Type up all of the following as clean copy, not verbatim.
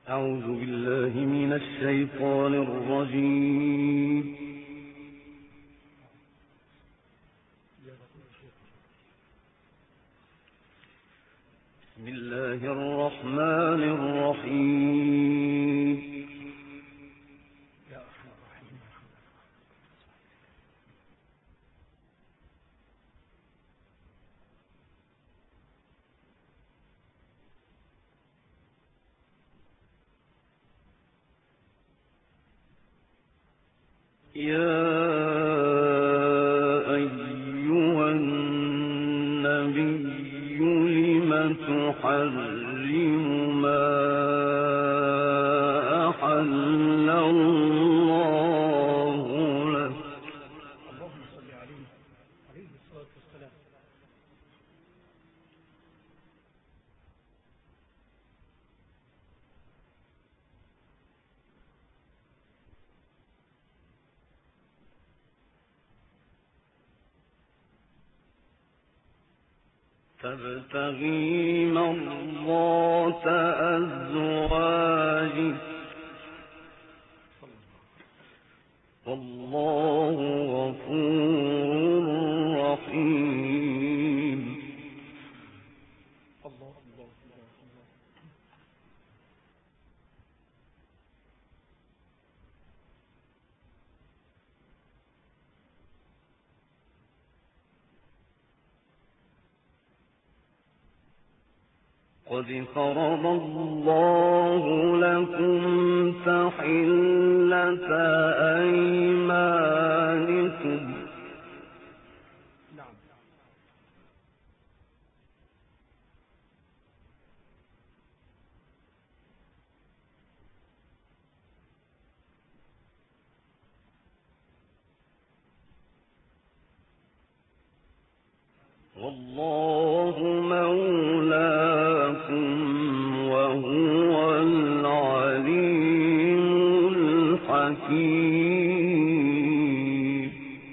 أعوذ بالله من الشيطان الرجيم. بسم الله الرحمن الرحيم. يا أيها النبي لم تحرم ما أحل الله لك. اللهم صل عليه الصلاة والسلام. تبتغي مرضات أزواجك والله غفور رحيم. الله. قد فرض الله لكم تحلة أيمانكم. نعم. والله مولاكم وهو العليم الحكيم.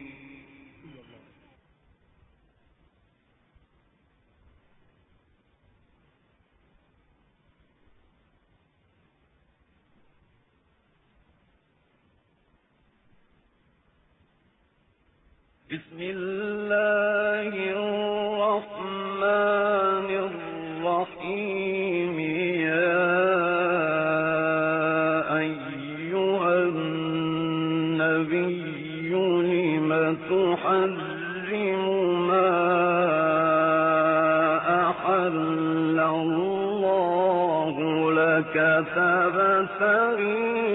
بسم الله الرحمن الرحيم. يا أيها النبي لم تحرم ما أحل الله لك تبتغي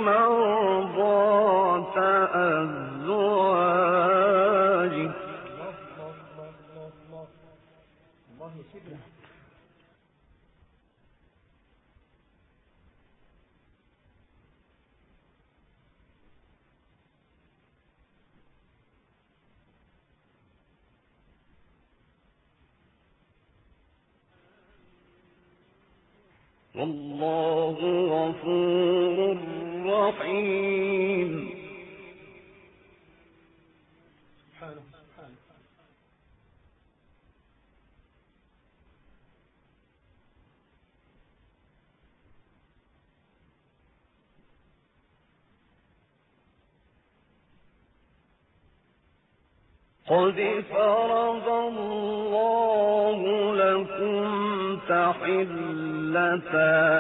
مرضات أزواجك. الله يا سيدنا. والله غفور رحيم. سبحانه. قد فرض الله لكم تحلة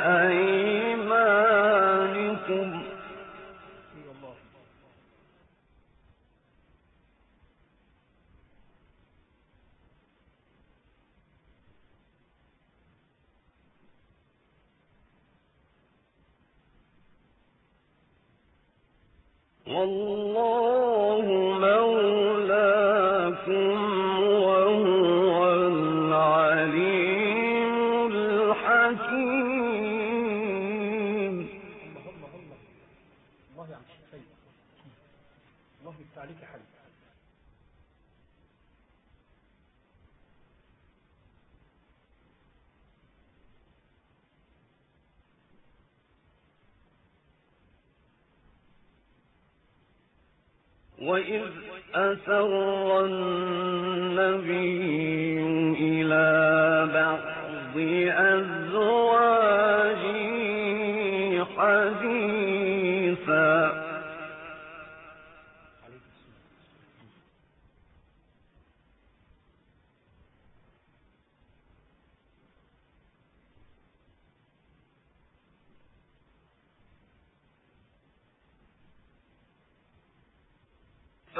أيمانكم. الله. والله مولاكم وهو العليم الحكيم. الله يا عم الشيخ. الله يفتح عليك يا حبيبي. وإذ أسر النبي إلى بعض أزواجه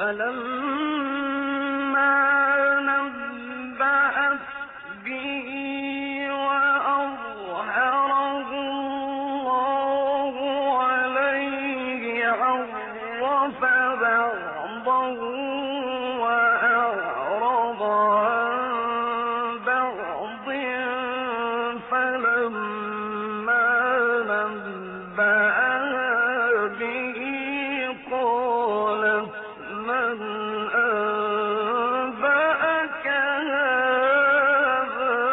فلما نبأت به وأظهره الله عليه عرف بعضه وأعرض عن بعض فلما نبأها به قالت من أنبأك هذا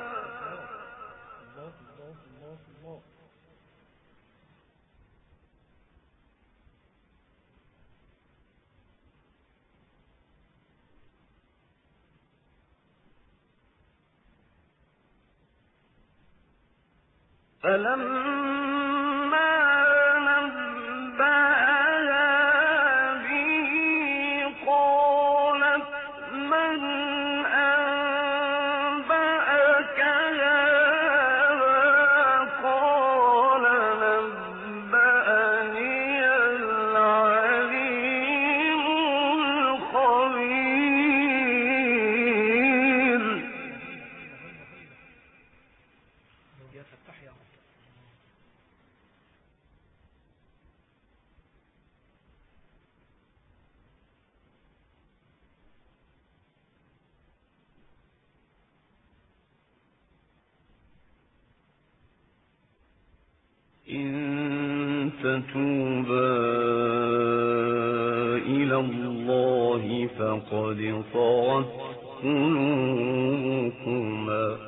فلما نبأها به قالت من أنبأك هذا قال نبأني العليم الخبير. يا فتح يا رب. إن تتوبا إلى الله فقد طغت قلوبكما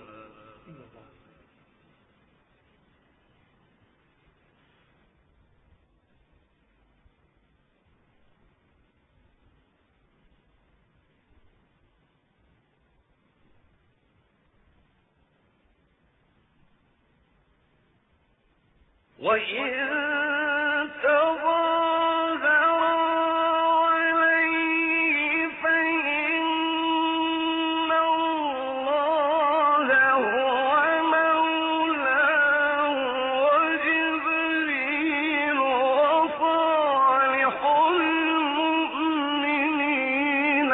وإن تظاهرا عليه فإن الله هو مولاه وجبريل وصالح المؤمنين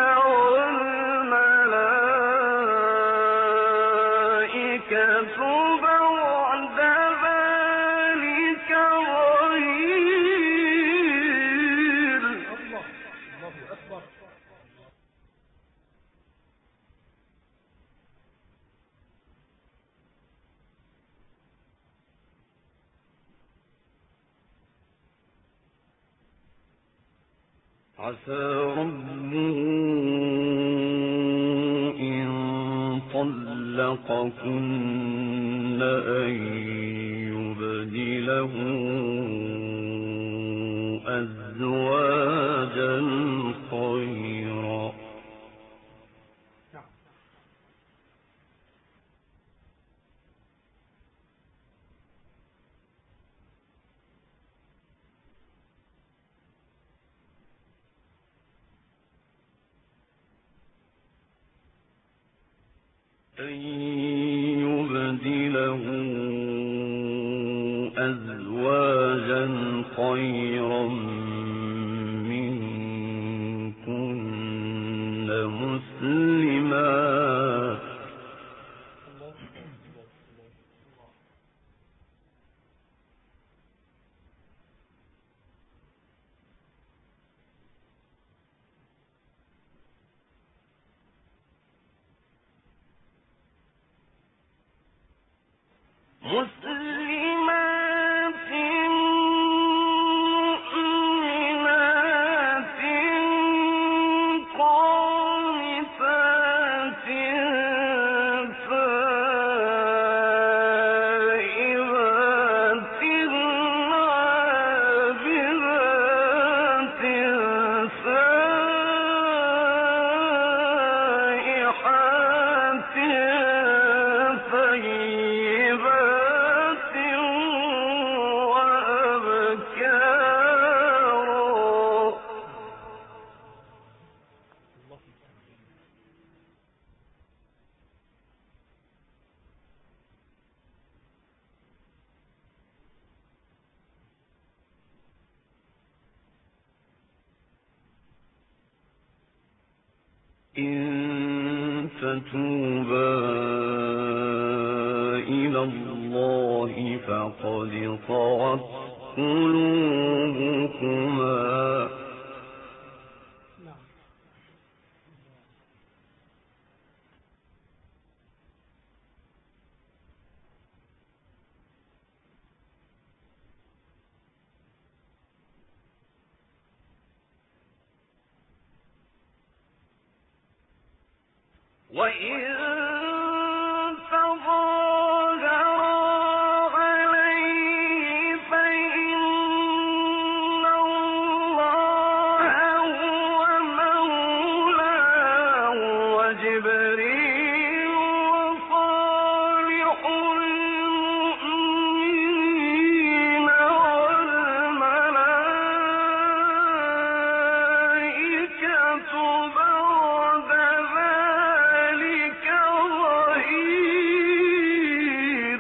والملائكة بعد ذلك ظهير. الله أكبر. عسى ربه إن طلقكن أن يبدله أزواجا خيرا. نعم. أن يبدله أزواجا خيرا منكن مسلمات مسلمات مؤمنات قانتات تائبات عابدات سائحات طيبات تتوبا إلى الله فقد طغت قلوبكما. وإن تظاهرا عليه فإن الله هو مولاه وجبريل وصالح المؤمنين والملائكة بعد ذلك ظهير.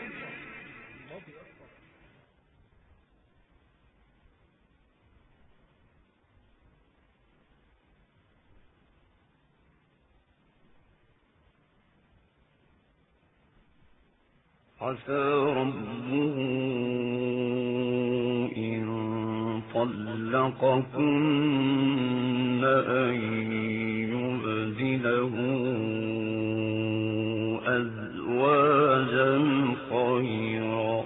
عسى ربه إن طلقكن أن يبدله أزواجا خيرا.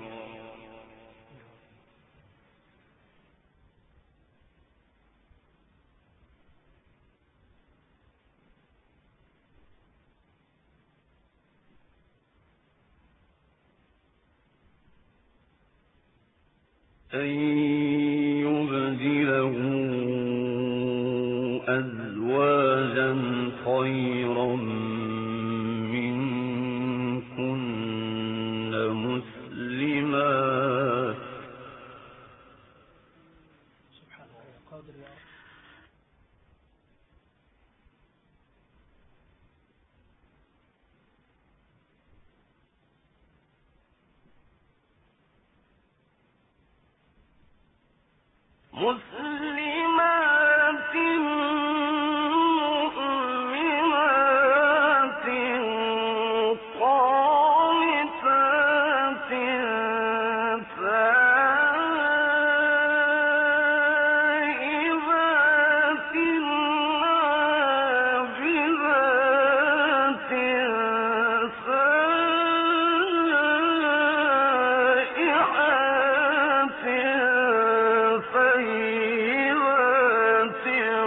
أن يبدله أزواجا خيرا منكن مسلمات مسلمات مؤمنات قانتات تائبات عابدات سائحات طيبات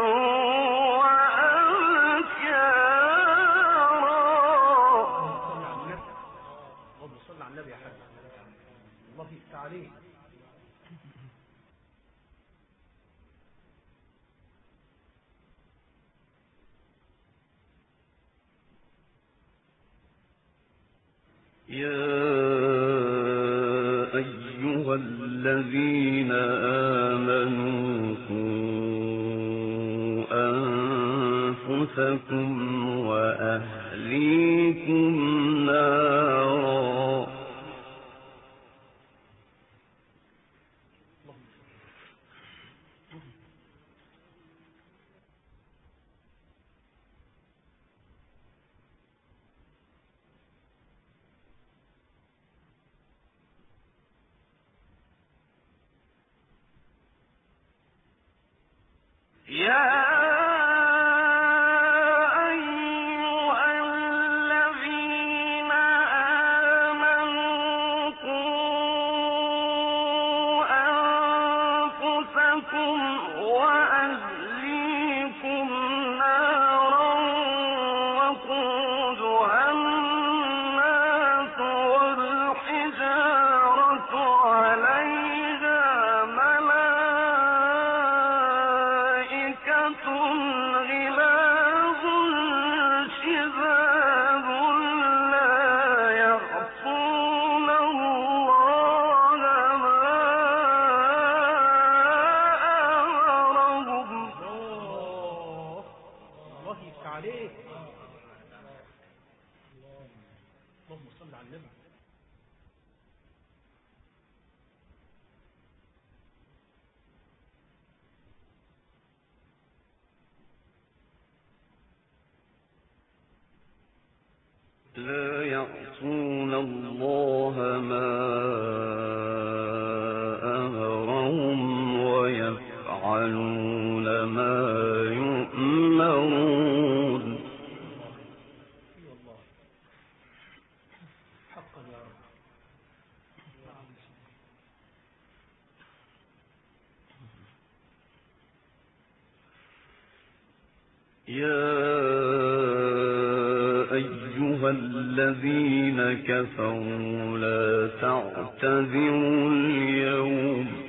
وأبكارا. اللهم صل على النبي يا حبيبي. الله يفتح عليك. يا أيها الذين آمنوا قوا أنفسكم وأهليكم نارا. يا أيها الذين آمنوا قوا أنفسكم وأهليكم نارا وقودها الناس والحجارة عليها ملائكة غلاظ شداد لا يعصون الله ما أمرهم لا يعصون الله ما أمرهم ويفعلون ما يؤمرون. حقا يا رب. يا أيها الذين كفروا لا تعتذروا اليوم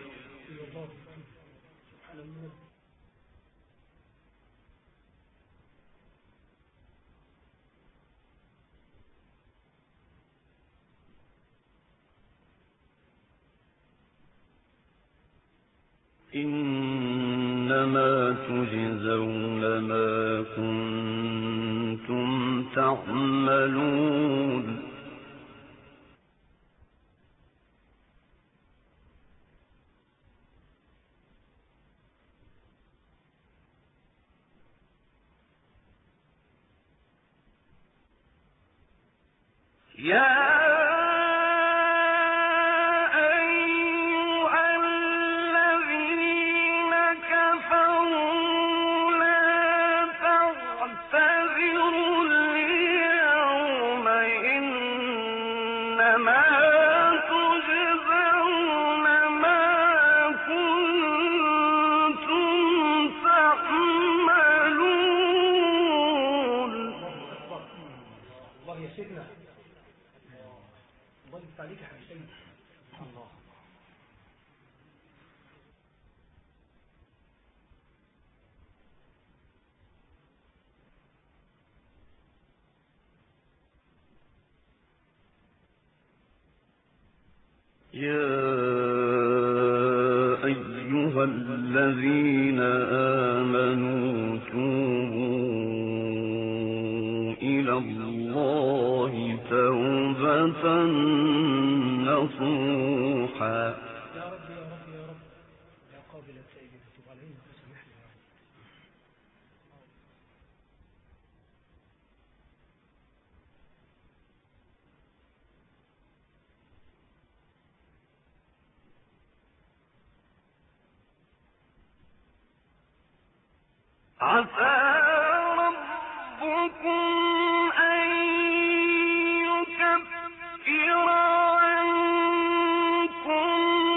إنما تجزون ما كنتم تعملون. يا أيها الذين آمنوا توبوا إلى الله توبة نصوحا. يا رب يا رب يا رب يا قابل التائبين تب علينا وسامحنا يا رب. عسى ربكم أن يكفر عنكم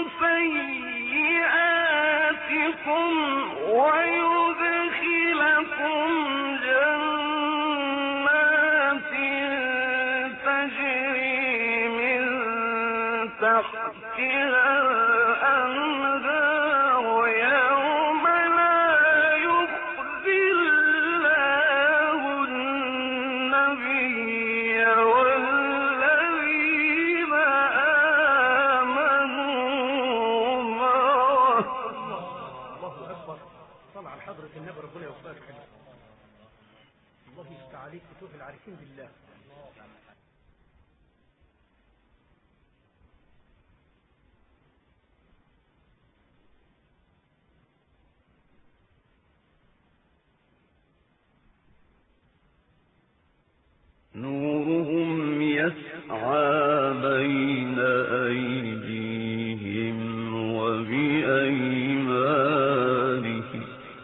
سيئاتكم ويدخلكم جنات تجري من تحتها الأنهار يوم لا يخزي الله النبي والذين آمنوا معه. الله أكبر. طلع على حضرة النبي ربنا يوفقك حلو. الله يفتح عليك فتوح العارفين بالله. نورهم يسعى بين أيديهم وبأيمانهم.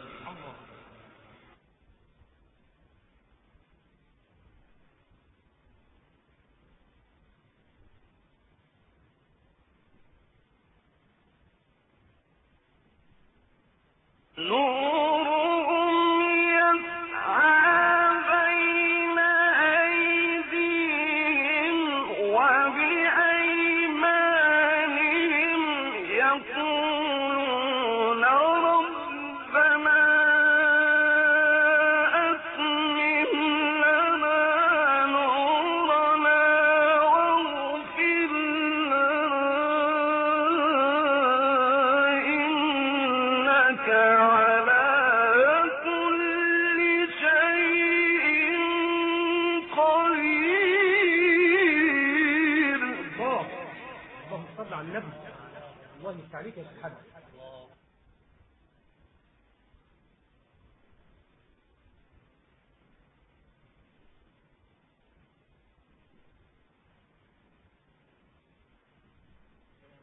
الله يفتح عليك يا سبحانه.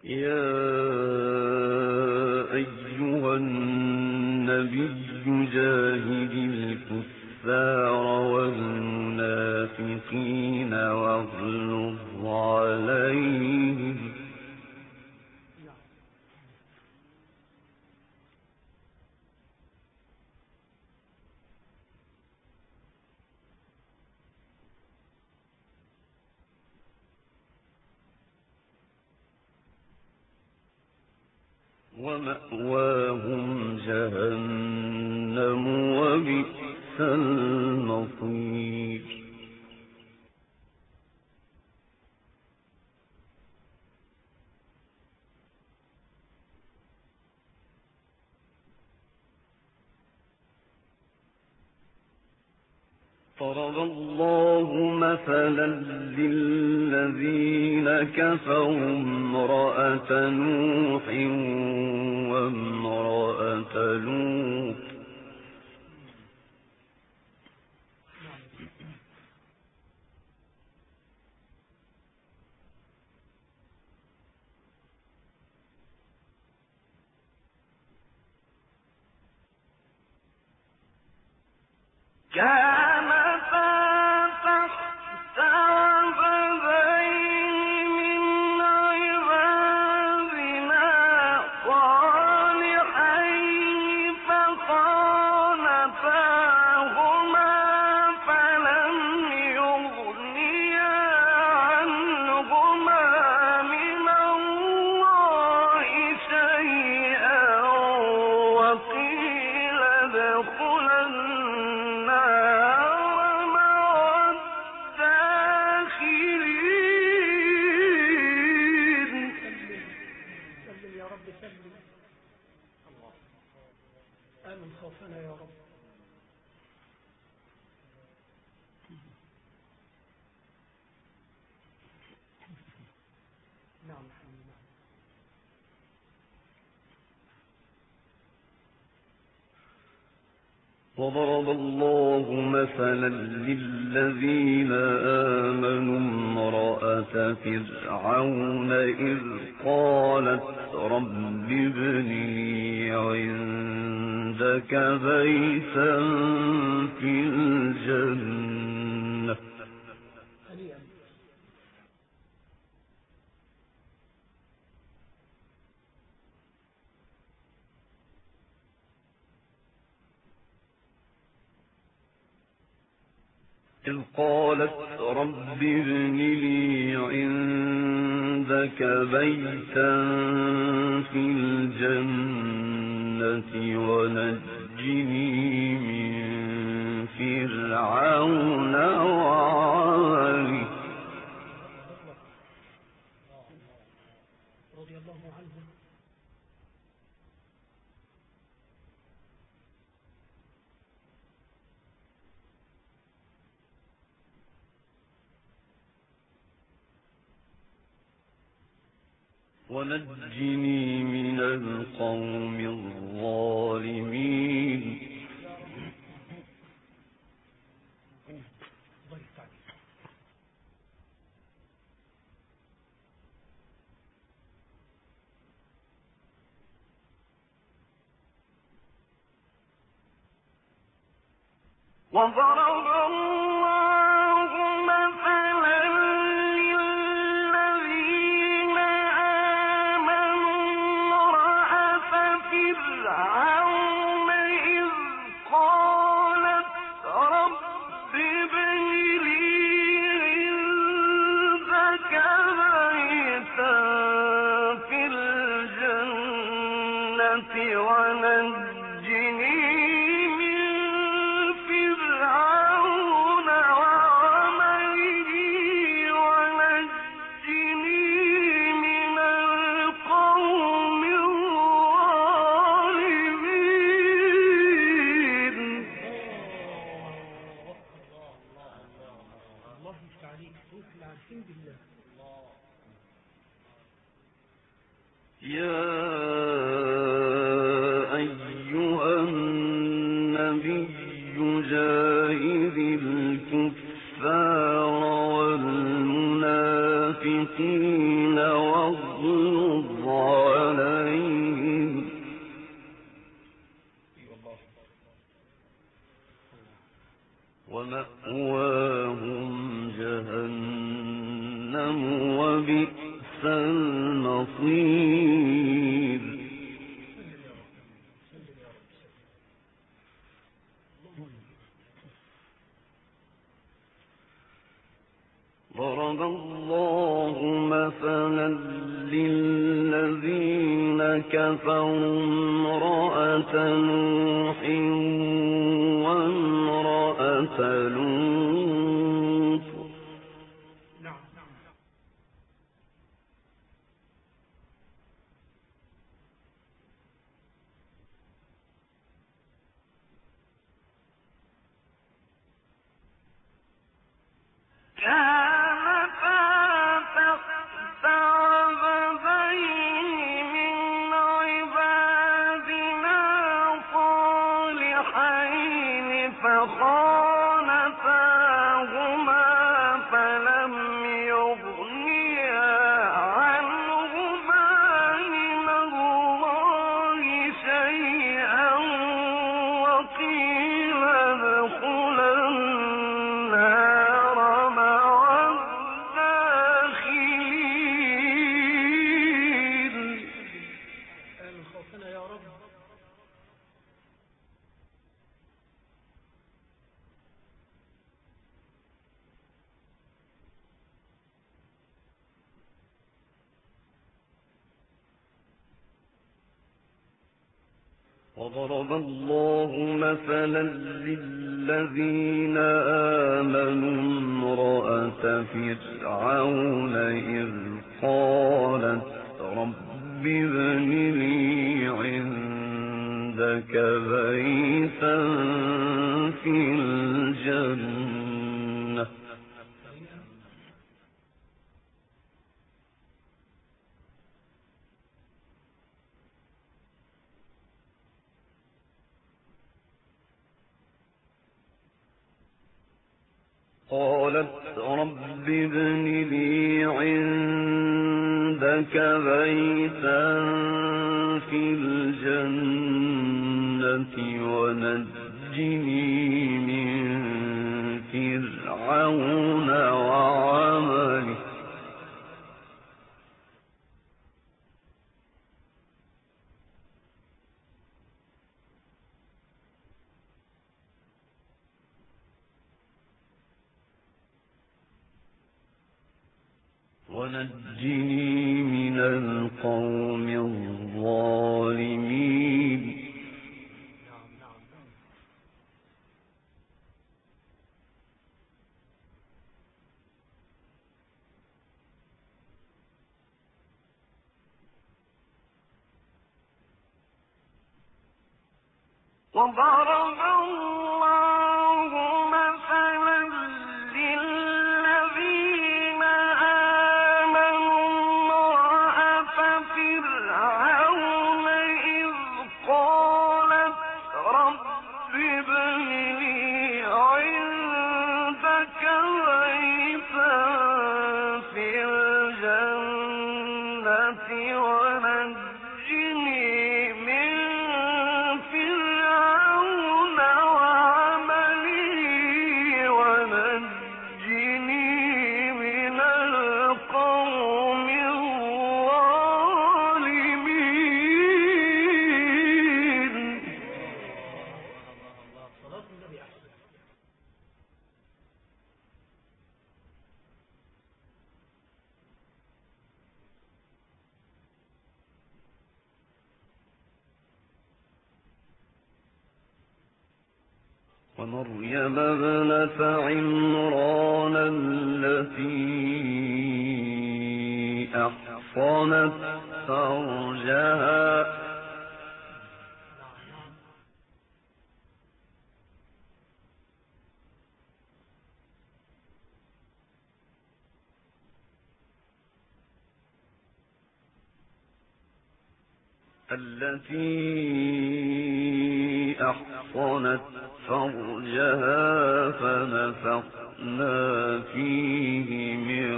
يا أيها النبي جاهد الكفار والمنافقين واغلظ عليهم ومأواهم جهنم وبئس المصير ضرب الله مثلا للذين كفروا امرأة نوح وامرأة لوط كانتا تحت عبدين من عبادنا صالحين فخانتاهما فلم يغنيا عنهما من الله شيئا وقيل ادخلا آمن خوفنا يا رب. نعم وضرب الله مثلا للذين آمنوا امرأة فرعون إذ قالت رب ابن لي عندك بيتا في الجنة إذ قالت رب ابن لي عندك بيتا في الجنة ونجني من فرعون وعمله رضي الله عنه. ونجني من القوم الظالمين وضرب الله مثلا للذين آمنوا امرأة فرعون إذ قالت رب ابن لي عندك بيتا في الجنة ونجني يا أيها النبي جاهد الكفار والمنافقين المسكين واغلظ عليهم ومأواهم جهنم وبئس المصير. ضرب الله مثلا للذين كفروا امرأة نوح وامرأة لوط كانتا تحت عبدين من عبادنا صالحين فخانتاهما فلم يغنيا عنهما من الله شيئا وقيل ادخلا النار مع الداخلين. من خوفنا يا رب. وضرب الله مثلا للذين آمنوا امرأة فرعون إذ قالت رب ابن لي عندك بيتا في الجنة قالت رب ابن لي عندك بيتا في الجنة ونجني من فرعون وعمله ونجني من القوم الظالمين. وضرب الله مثلا للذين آمنوا امرأة فرعون إذ قالت رب ابن لي عندك بيتا في الجنة ونجني من فرعون وعمله ونجني من القوم الظالمين. صلاة النبي أحسن. ومريم ابنة عمران التي أحصنت فرجها فنفخنا فيه من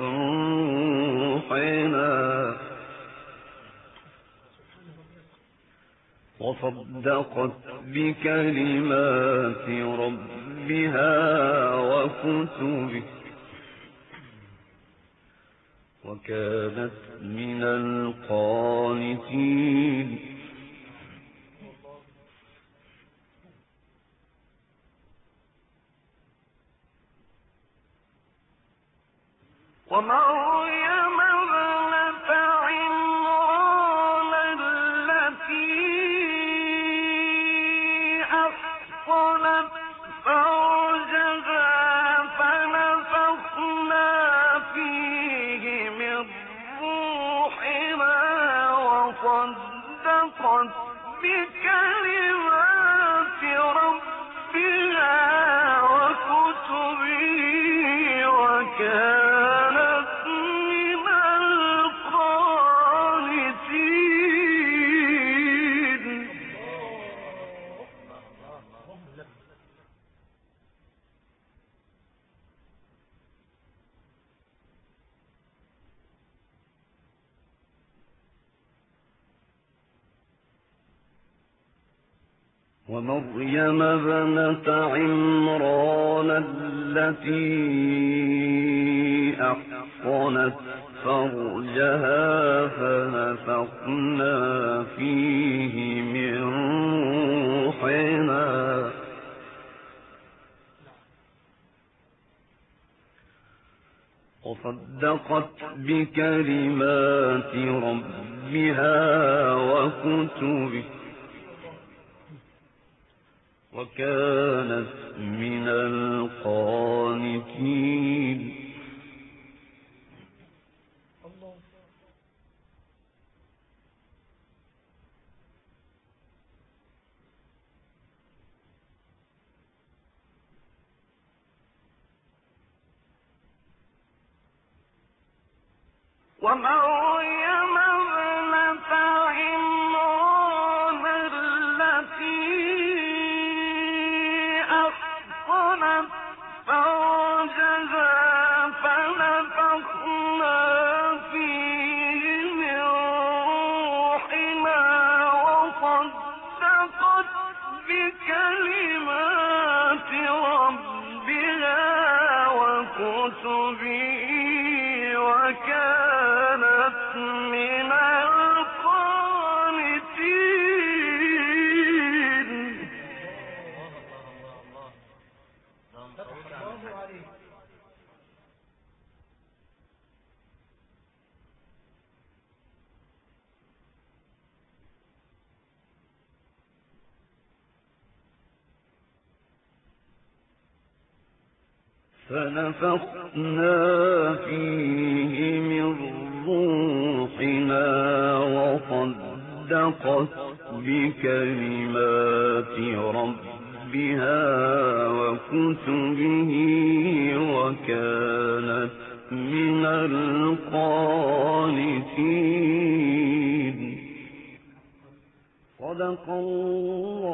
روحنا وصدقت بكلمات ربها وكتبه وكانت من القانتين ومريم ابنة عمران التي أحصنت فرجها فنفخنا فيه من روحنا وصدقت بكلمات ربها وكتبه وكانت من القانتين. ومريم ابنة عمران التي أحصنت فرجها فنفخنا فيه من روحنا وصدقت بكلمات ربها وكتبه وكانت من القانتين. ومريم ابنة عمران التي أحصنت فرجها فنفخنا فيه من روحنا وصدقت بكلمات ربها وكتبه وكانت من القانتين. فنفخنا فيه من روحنا وصدقت بكلمات ربها وكتبه وكانت من القانتين. صدق الله